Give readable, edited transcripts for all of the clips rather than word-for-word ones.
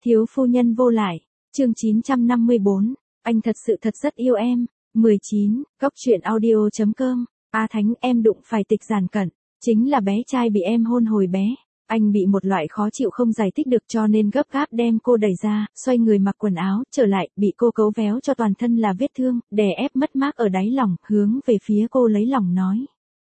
Thiếu phu nhân vô lại, chương 954, anh thật sự thật rất yêu em. 19, Cóc truyện audio.com, A Thánh em đụng phải Tịch Giản Cận, chính là bé trai bị em hôn hồi bé. Anh bị một loại khó chịu không giải thích được cho nên gấp gáp đem cô đẩy ra, xoay người mặc quần áo, trở lại, bị cô cấu véo cho toàn thân là vết thương, đè ép mất mát ở đáy lòng, hướng về phía cô lấy lòng nói.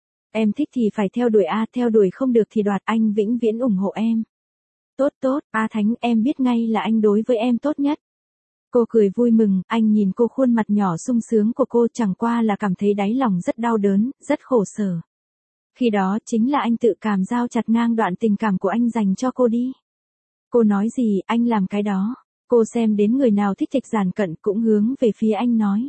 Em thích thì phải theo đuổi A, theo đuổi không được thì đoạt, anh vĩnh viễn ủng hộ em. Tốt tốt, A Thánh em biết ngay là anh đối với em tốt nhất. Cô cười vui mừng, anh nhìn cô khuôn mặt nhỏ sung sướng của cô chẳng qua là cảm thấy đáy lòng rất đau đớn, rất khổ sở. Khi đó chính là anh tự cảm giao chặt ngang đoạn tình cảm của anh dành cho cô đi. Cô nói gì, anh làm cái đó. Cô xem đến người nào thích Tịch Giản Cận cũng hướng về phía anh nói.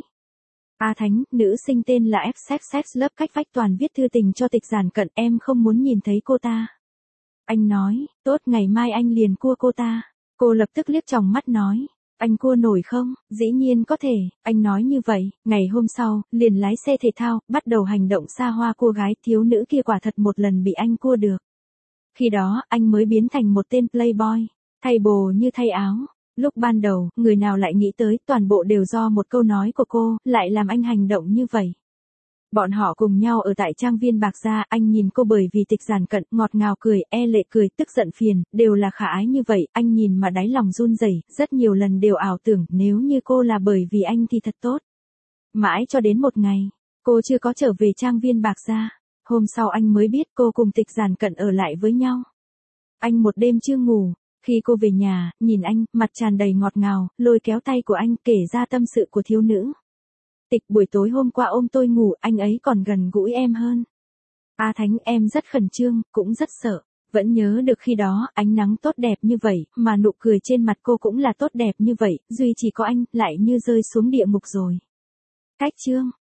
A Thánh, nữ sinh tên là FXX lớp cách vách toàn viết thư tình cho Tịch Giản Cận, em không muốn nhìn thấy cô ta. Anh nói, tốt ngày mai anh liền cua cô ta. Cô lập tức liếc tròng mắt nói. Anh cua nổi không? Dĩ nhiên có thể, anh nói như vậy, ngày hôm sau, liền lái xe thể thao, bắt đầu hành động xa hoa cua gái, thiếu nữ kia quả thật một lần bị anh cua được. Khi đó, anh mới biến thành một tên playboy, thay bồ như thay áo. Lúc ban đầu, người nào lại nghĩ tới toàn bộ đều do một câu nói của cô, lại làm anh hành động như vậy. Bọn họ cùng nhau ở tại trang viên Bạc Gia, anh nhìn cô bởi vì Tịch Giản Cận, ngọt ngào cười, e lệ cười, tức giận phiền, đều là khả ái như vậy, anh nhìn mà đáy lòng run rẩy, rất nhiều lần đều ảo tưởng, nếu như cô là bởi vì anh thì thật tốt. Mãi cho đến một ngày, cô chưa có trở về trang viên Bạc Gia, hôm sau anh mới biết cô cùng Tịch Giản Cận ở lại với nhau. Anh một đêm chưa ngủ, khi cô về nhà, nhìn anh, mặt tràn đầy ngọt ngào, lôi kéo tay của anh kể ra tâm sự của thiếu nữ. Tịch buổi tối hôm qua ôm tôi ngủ, anh ấy còn gần gũi em hơn. A Thánh em rất khẩn trương, cũng rất sợ. Vẫn nhớ được khi đó, ánh nắng tốt đẹp như vậy, mà nụ cười trên mặt cô cũng là tốt đẹp như vậy, duy chỉ có anh, lại như rơi xuống địa ngục rồi. Cách chương.